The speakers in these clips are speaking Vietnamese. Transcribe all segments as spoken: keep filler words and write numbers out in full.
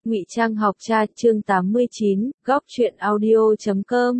Ngụy Trang học cha chương tám mươi chín, góc truyện audio chấm com.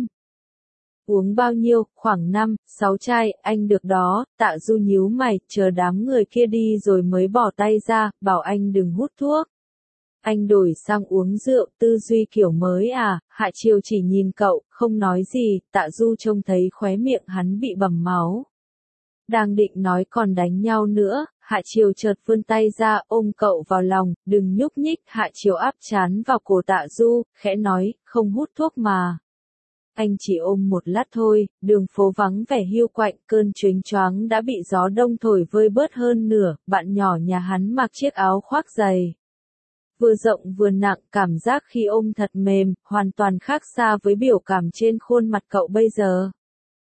Uống bao nhiêu, khoảng năm, sáu chai, anh được đó, Tạ Du nhíu mày, chờ đám người kia đi rồi mới bỏ tay ra, bảo anh đừng hút thuốc. Anh đổi sang uống rượu, tư duy kiểu mới à, Hạ Chiều chỉ nhìn cậu, không nói gì, Tạ Du trông thấy khóe miệng hắn bị bầm máu. Đang định nói còn đánh nhau nữa, Hạ Chiều chợt vươn tay ra ôm cậu vào lòng, đừng nhúc nhích, Hạ Chiều áp trán vào cổ Tạ Du, khẽ nói, không hút thuốc mà. Anh chỉ ôm một lát thôi, đường phố vắng vẻ hiu quạnh, cơn chớnh choáng đã bị gió đông thổi vơi bớt hơn nửa, bạn nhỏ nhà hắn mặc chiếc áo khoác dày. Vừa rộng vừa nặng, cảm giác khi ôm thật mềm, hoàn toàn khác xa với biểu cảm trên khuôn mặt cậu bây giờ.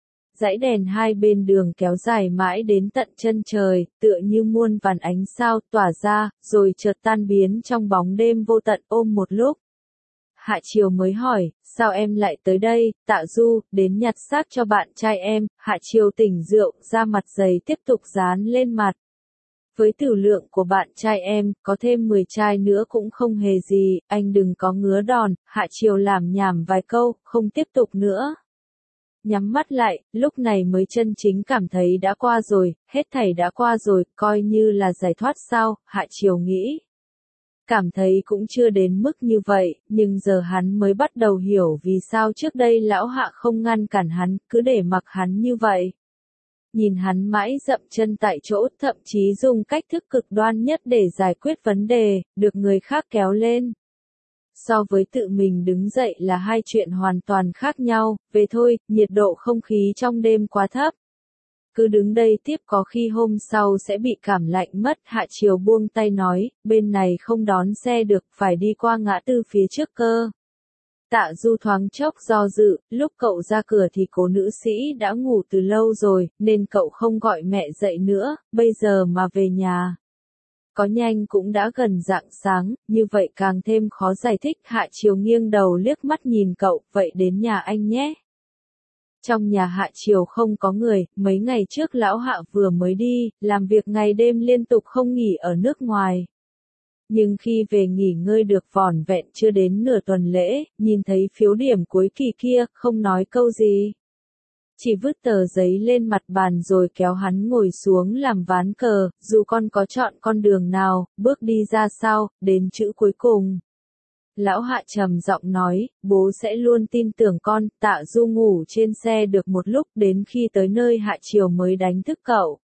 Dãy đèn hai bên đường kéo dài mãi đến tận chân trời, tựa như muôn vàn ánh sao tỏa ra, rồi chợt tan biến trong bóng đêm vô tận ôm một lúc. Hạ Chiều mới hỏi, sao em lại tới đây, Tạ Du, đến nhặt xác cho bạn trai em, Hạ Chiều tỉnh rượu, ra mặt dày tiếp tục dán lên mặt. Với tử lượng của bạn trai em, có thêm mười chai nữa cũng không hề gì, anh đừng có ngứa đòn, Hạ Chiều làm nhảm vài câu, không tiếp tục nữa. Nhắm mắt lại, lúc này mới chân chính cảm thấy đã qua rồi, hết thảy đã qua rồi, coi như là giải thoát sao, Hạ Chiều nghĩ. Cảm thấy cũng chưa đến mức như vậy, nhưng giờ hắn mới bắt đầu hiểu vì sao trước đây lão Hạ không ngăn cản hắn, cứ để mặc hắn như vậy. Nhìn hắn mãi dậm chân tại chỗ, thậm chí dùng cách thức cực đoan nhất để giải quyết vấn đề, được người khác kéo lên. So với tự mình đứng dậy là hai chuyện hoàn toàn khác nhau, về thôi, nhiệt độ không khí trong đêm quá thấp. Cứ đứng đây tiếp có khi hôm sau sẽ bị cảm lạnh mất, Hạ Chiều buông tay nói, bên này không đón xe được, phải đi qua ngã tư phía trước cơ. Tạ Du thoáng chốc do dự, lúc cậu ra cửa thì cô nữ sĩ đã ngủ từ lâu rồi, nên cậu không gọi mẹ dậy nữa, bây giờ mà về nhà. Có nhanh cũng đã gần rạng sáng, như vậy càng thêm khó giải thích. Hạ Chiều nghiêng đầu liếc mắt nhìn cậu, vậy đến nhà anh nhé. Trong nhà Hạ Chiều không có người, mấy ngày trước lão Hạ vừa mới đi, làm việc ngày đêm liên tục không nghỉ ở nước ngoài. Nhưng khi về nghỉ ngơi được vỏn vẹn chưa đến nửa tuần lễ, nhìn thấy phiếu điểm cuối kỳ kia, không nói câu gì. Chỉ vứt tờ giấy lên mặt bàn rồi kéo hắn ngồi xuống làm ván cờ, dù con có chọn con đường nào, bước đi ra sao, đến chữ cuối cùng. Lão Hạ trầm giọng nói, bố sẽ luôn tin tưởng con. Tạ Du ngủ trên xe được một lúc, đến khi tới nơi Hạ Chiều mới đánh thức cậu.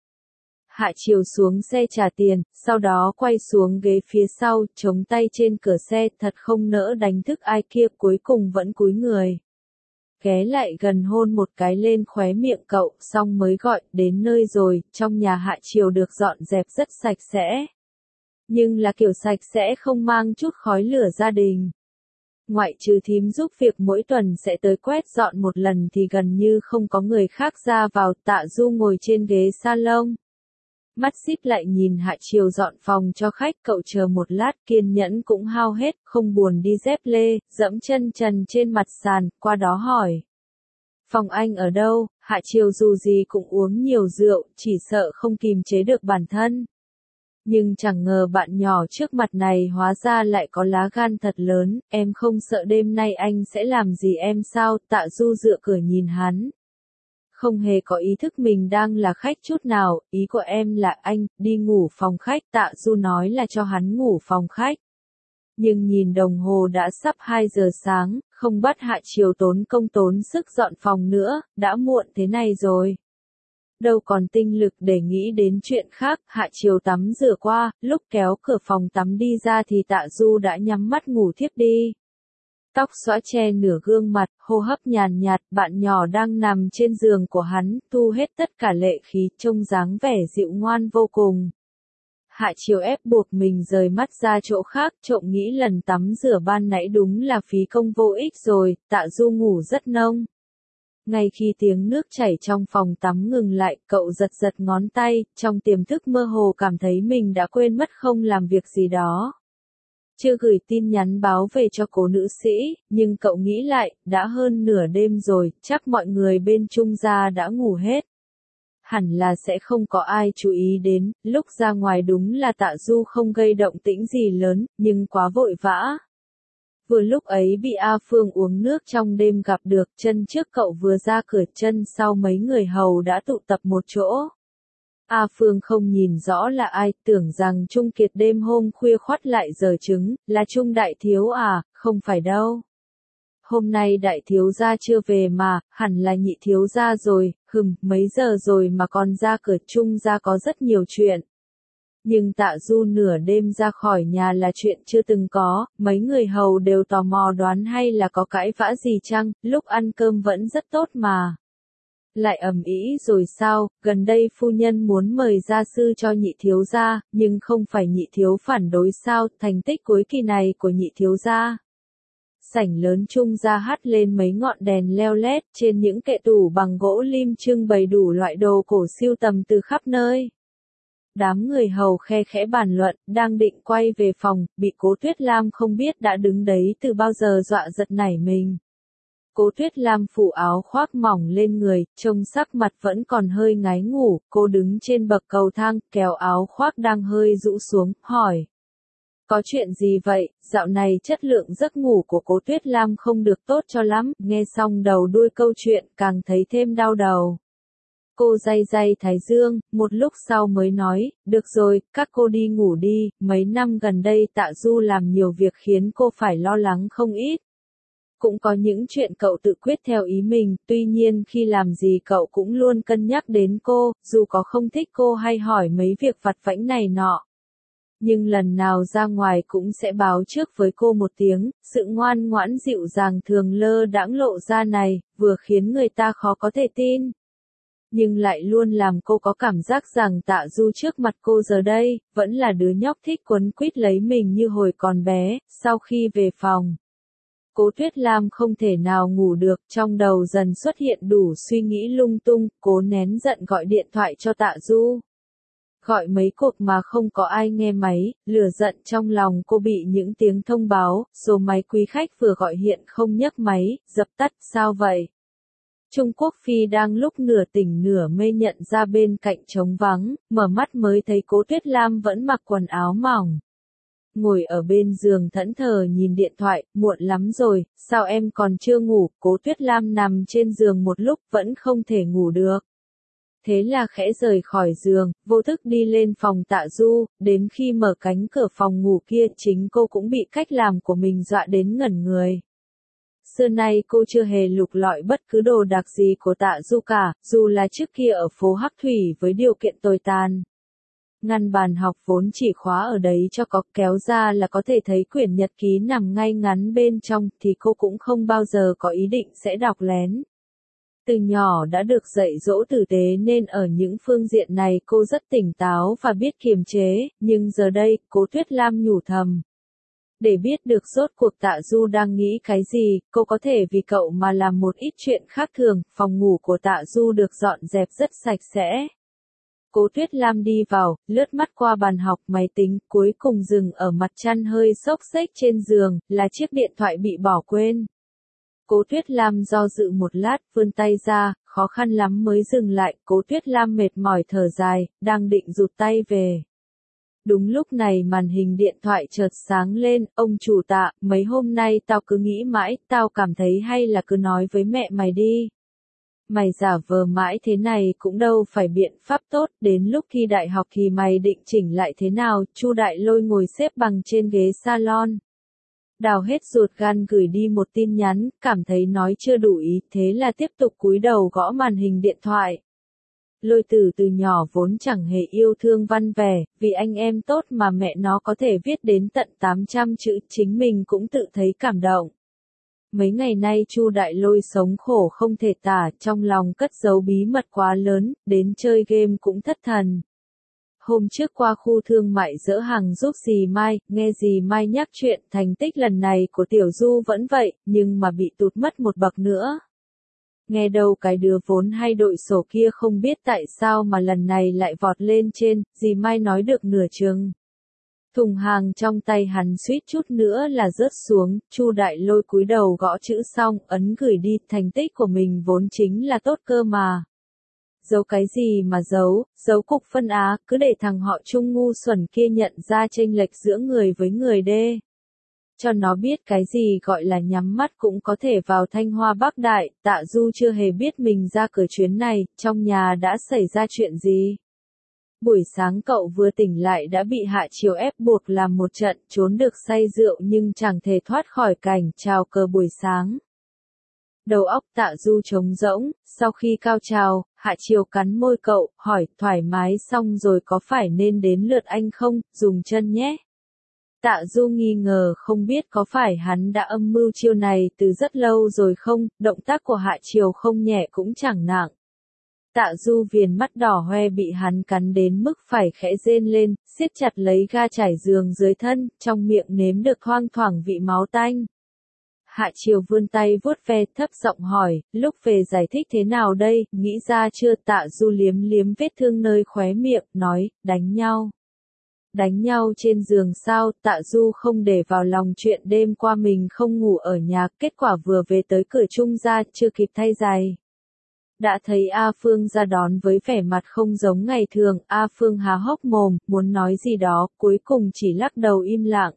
Hạ Chiều xuống xe trả tiền, sau đó quay xuống ghế phía sau, chống tay trên cửa xe, thật không nỡ đánh thức ai kia, cuối cùng vẫn cúi người. Ghé lại gần hôn một cái lên khóe miệng cậu, xong mới gọi, đến nơi rồi, trong nhà Hạ Chiều được dọn dẹp rất sạch sẽ. Nhưng là kiểu sạch sẽ không mang chút khói lửa gia đình. Ngoại trừ thím giúp việc mỗi tuần sẽ tới quét dọn một lần thì gần như không có người khác ra vào. Tạ Du ngồi trên ghế salon. Mắt xít lại nhìn Hạ Chiều dọn phòng cho khách, cậu chờ một lát, kiên nhẫn cũng hao hết, không buồn đi dép lê, dẫm chân trần trên mặt sàn, qua đó hỏi. Phòng anh ở đâu? Hạ Chiều dù gì cũng uống nhiều rượu, chỉ sợ không kìm chế được bản thân. Nhưng chẳng ngờ bạn nhỏ trước mặt này hóa ra lại có lá gan thật lớn, em không sợ đêm nay anh sẽ làm gì em sao? Tạ Du dựa cửa nhìn hắn. Không hề có ý thức mình đang là khách chút nào, ý của em là anh, đi ngủ phòng khách. Tạ Du nói là cho hắn ngủ phòng khách. Nhưng nhìn đồng hồ đã sắp hai giờ sáng, không bắt Hạ Chiều tốn công tốn sức dọn phòng nữa, đã muộn thế này rồi. Đâu còn tinh lực để nghĩ đến chuyện khác. Hạ Chiều tắm rửa qua, lúc kéo cửa phòng tắm đi ra thì Tạ Du đã nhắm mắt ngủ thiếp đi. Tóc xõa che nửa gương mặt, hô hấp nhàn nhạt, bạn nhỏ đang nằm trên giường của hắn, thu hết tất cả lệ khí, trông dáng vẻ dịu ngoan vô cùng. Hạ Chiều ép buộc mình rời mắt ra chỗ khác, trộm nghĩ lần tắm rửa ban nãy đúng là phí công vô ích rồi. Tạ Du ngủ rất nông. Ngay khi tiếng nước chảy trong phòng tắm ngừng lại, cậu giật giật ngón tay, trong tiềm thức mơ hồ cảm thấy mình đã quên mất không làm việc gì đó. Chưa gửi tin nhắn báo về cho cô nữ sĩ, nhưng cậu nghĩ lại, đã hơn nửa đêm rồi, chắc mọi người bên Trung gia đã ngủ hết. Hẳn là sẽ không có ai chú ý đến, lúc ra ngoài đúng là Tạ Du không gây động tĩnh gì lớn, nhưng quá vội vã. Vừa lúc ấy bị A Phương uống nước trong đêm gặp được, chân trước cậu vừa ra cửa chân sau mấy người hầu đã tụ tập một chỗ. A Phương không nhìn rõ là ai, tưởng rằng Trung Kiệt đêm hôm khuya khoắt lại giở trứng, là Trung đại thiếu à, không phải đâu. Hôm nay đại thiếu gia chưa về mà, hẳn là nhị thiếu gia rồi, hừm, mấy giờ rồi mà còn ra cửa, Trung gia có rất nhiều chuyện. Nhưng Tạ Du nửa đêm ra khỏi nhà là chuyện chưa từng có, mấy người hầu đều tò mò đoán hay là có cãi vã gì chăng, lúc ăn cơm vẫn rất tốt mà. Lại ầm ĩ rồi sao, gần đây phu nhân muốn mời gia sư cho nhị thiếu gia, nhưng không phải nhị thiếu phản đối sao, thành tích cuối kỳ này của nhị thiếu gia. Sảnh lớn Trung gia hắt lên mấy ngọn đèn leo lét, trên những kệ tủ bằng gỗ lim trưng bày đủ loại đồ cổ sưu tầm từ khắp nơi. Đám người hầu khe khẽ bàn luận, đang định quay về phòng, bị Cố Tuyết Lam không biết đã đứng đấy từ bao giờ dọa giật nảy mình. Cố Tuyết Lam phủ áo khoác mỏng lên người, trông sắc mặt vẫn còn hơi ngái ngủ, cô đứng trên bậc cầu thang, kéo áo khoác đang hơi rũ xuống, hỏi. Có chuyện gì vậy, dạo này chất lượng giấc ngủ của Cố Tuyết Lam không được tốt cho lắm, nghe xong đầu đuôi câu chuyện càng thấy thêm đau đầu. Cô day day thái dương, một lúc sau mới nói, được rồi, các cô đi ngủ đi, mấy năm gần đây Tạ Du làm nhiều việc khiến cô phải lo lắng không ít. Cũng có những chuyện cậu tự quyết theo ý mình, tuy nhiên khi làm gì cậu cũng luôn cân nhắc đến cô, dù có không thích cô hay hỏi mấy việc vặt vãnh này nọ. Nhưng lần nào ra ngoài cũng sẽ báo trước với cô một tiếng, sự ngoan ngoãn dịu dàng thường lơ đãng lộ ra này, vừa khiến người ta khó có thể tin. Nhưng lại luôn làm cô có cảm giác rằng Tạ Du trước mặt cô giờ đây, vẫn là đứa nhóc thích quấn quýt lấy mình như hồi còn bé, sau khi về phòng. Cố Tuyết Lam không thể nào ngủ được, trong đầu dần xuất hiện đủ suy nghĩ lung tung, cố nén giận gọi điện thoại cho Tạ Du. Gọi mấy cuộc mà không có ai nghe máy, lửa giận trong lòng cô bị những tiếng thông báo, số máy quý khách vừa gọi hiện không nhấc máy, dập tắt, sao vậy? Trung Quốc Phi đang lúc nửa tỉnh nửa mê nhận ra bên cạnh trống vắng, mở mắt mới thấy Cố Tuyết Lam vẫn mặc quần áo mỏng. Ngồi ở bên giường thẫn thờ nhìn điện thoại, muộn lắm rồi, sao em còn chưa ngủ, Cố Tuyết Lam nằm trên giường một lúc vẫn không thể ngủ được. Thế là khẽ rời khỏi giường, vô thức đi lên phòng Tạ Du, đến khi mở cánh cửa phòng ngủ kia chính cô cũng bị cách làm của mình dọa đến ngẩn người. Xưa nay cô chưa hề lục lọi bất cứ đồ đạc gì của Tạ Du cả, dù là trước kia ở phố Hắc Thủy với điều kiện tồi tàn. Ngăn bàn học vốn chỉ khóa ở đấy cho có, kéo ra là có thể thấy quyển nhật ký nằm ngay ngắn bên trong, thì cô cũng không bao giờ có ý định sẽ đọc lén. Từ nhỏ đã được dạy dỗ tử tế nên ở những phương diện này cô rất tỉnh táo và biết kiềm chế, nhưng giờ đây, Cố Tuyết Lam nhủ thầm. Để biết được rốt cuộc Tạ Du đang nghĩ cái gì, cô có thể vì cậu mà làm một ít chuyện khác thường, phòng ngủ của Tạ Du được dọn dẹp rất sạch sẽ. Cố Tuyết Lam đi vào, lướt mắt qua bàn học máy tính, cuối cùng dừng ở mặt chăn hơi xốc xếch trên giường, là chiếc điện thoại bị bỏ quên. Cố Tuyết Lam do dự một lát, vươn tay ra, khó khăn lắm mới dừng lại, Cố Tuyết Lam mệt mỏi thở dài, đang định rụt tay về. Đúng lúc này màn hình điện thoại chợt sáng lên, ông chủ Tạ, mấy hôm nay tao cứ nghĩ mãi, tao cảm thấy hay là cứ nói với mẹ mày đi. Mày giả vờ mãi thế này cũng đâu phải biện pháp tốt, đến lúc thi đại học thì mày định chỉnh lại thế nào, Chu Đại Lôi ngồi xếp bằng trên ghế salon. Đào hết ruột gan gửi đi một tin nhắn, cảm thấy nói chưa đủ ý, thế là tiếp tục cúi đầu gõ màn hình điện thoại. Lôi Tử từ nhỏ vốn chẳng hề yêu thương văn vẻ, vì anh em tốt mà mẹ nó có thể viết đến tận tám trăm chữ, chính mình cũng tự thấy cảm động. Mấy ngày nay Chu Đại Lôi sống khổ không thể tả, trong lòng cất giấu bí mật quá lớn, đến chơi game cũng thất thần. Hôm trước qua khu thương mại dỡ hàng giúp dì Mai, nghe dì Mai nhắc chuyện thành tích lần này của Tiểu Du vẫn vậy, nhưng mà bị tụt mất một bậc nữa. Nghe đâu cái đứa vốn hay đội sổ kia không biết tại sao mà lần này lại vọt lên trên, dì Mai nói được nửa chừng. Thùng hàng trong tay hắn suýt chút nữa là rớt xuống, Chu Đại Lôi cúi đầu gõ chữ xong, ấn gửi đi, thành tích của mình vốn chính là tốt cơ mà. Giấu cái gì mà giấu, giấu cục phân Á, cứ để thằng họ Trung ngu xuẩn kia nhận ra chênh lệch giữa người với người đê. cho nó biết cái gì gọi là nhắm mắt cũng có thể vào Thanh Hoa Bắc Đại. Tạ Du chưa hề biết mình ra cửa chuyến này, trong nhà đã xảy ra chuyện gì. Buổi sáng cậu vừa tỉnh lại đã bị Hạ Chiều ép buộc làm một trận, trốn được say rượu nhưng chẳng thể thoát khỏi cảnh chào cờ buổi sáng. Đầu óc Tạ Du trống rỗng, sau khi cao trào, Hạ Chiều cắn môi cậu, hỏi, thoải mái xong rồi có phải nên đến lượt anh không, dùng chân nhé. Tạ Du nghi ngờ không biết có phải hắn đã âm mưu chiêu này từ rất lâu rồi không, động tác của Hạ Chiều không nhẹ cũng chẳng nặng. Tạ Du viền mắt đỏ hoe bị hắn cắn đến mức phải khẽ rên lên, siết chặt lấy ga trải giường dưới thân, trong miệng nếm được thoang thoảng vị máu tanh. Hạ Chiều vươn tay vuốt ve, thấp giọng hỏi, lúc về giải thích thế nào đây, nghĩ ra chưa? Tạ Du liếm liếm vết thương nơi khóe miệng, nói, đánh nhau. Đánh nhau trên giường sao? Tạ Du không để vào lòng chuyện đêm qua mình không ngủ ở nhà, kết quả vừa về tới cửa Trung gia, chưa kịp thay giày. Đã thấy A Phương ra đón với vẻ mặt không giống ngày thường, A Phương há hốc mồm, muốn nói gì đó, cuối cùng chỉ lắc đầu im lặng.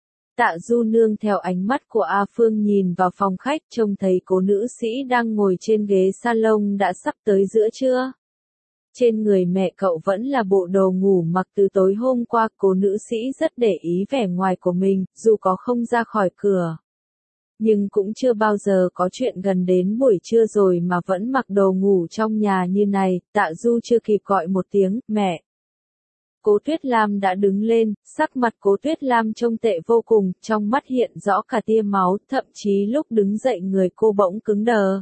Tạ Du nương theo ánh mắt của A Phương nhìn vào phòng khách, trông thấy cô nữ sĩ đang ngồi trên ghế salon đã sắp tới giữa trưa. Trên người mẹ cậu vẫn là bộ đồ ngủ mặc từ tối hôm qua, cô nữ sĩ rất để ý vẻ ngoài của mình, dù có không ra khỏi cửa. Nhưng cũng chưa bao giờ có chuyện gần đến buổi trưa rồi mà vẫn mặc đồ ngủ trong nhà như này. Tạ Du chưa kịp gọi một tiếng, mẹ. Cố Tuyết Lam đã đứng lên, sắc mặt Cố Tuyết Lam trông tệ vô cùng, trong mắt hiện rõ cả tia máu, thậm chí lúc đứng dậy người cô bỗng cứng đờ.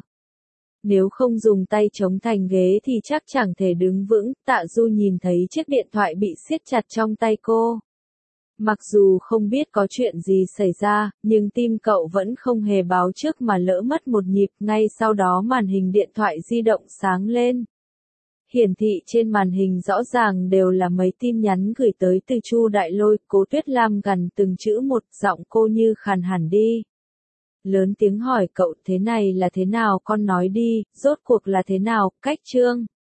Nếu không dùng tay chống thành ghế thì chắc chẳng thể đứng vững. Tạ Du nhìn thấy chiếc điện thoại bị siết chặt trong tay cô. Mặc dù không biết có chuyện gì xảy ra, nhưng tim cậu vẫn không hề báo trước mà lỡ mất một nhịp, ngay sau đó màn hình điện thoại di động sáng lên. Hiển thị trên màn hình rõ ràng đều là mấy tin nhắn gửi tới từ Chu Đại Lôi. Cố Tuyết Lam gằn từng chữ một, giọng cô như khàn hẳn đi. Lớn tiếng hỏi cậu, thế này là thế nào, con nói đi, rốt cuộc là thế nào, cách Trương.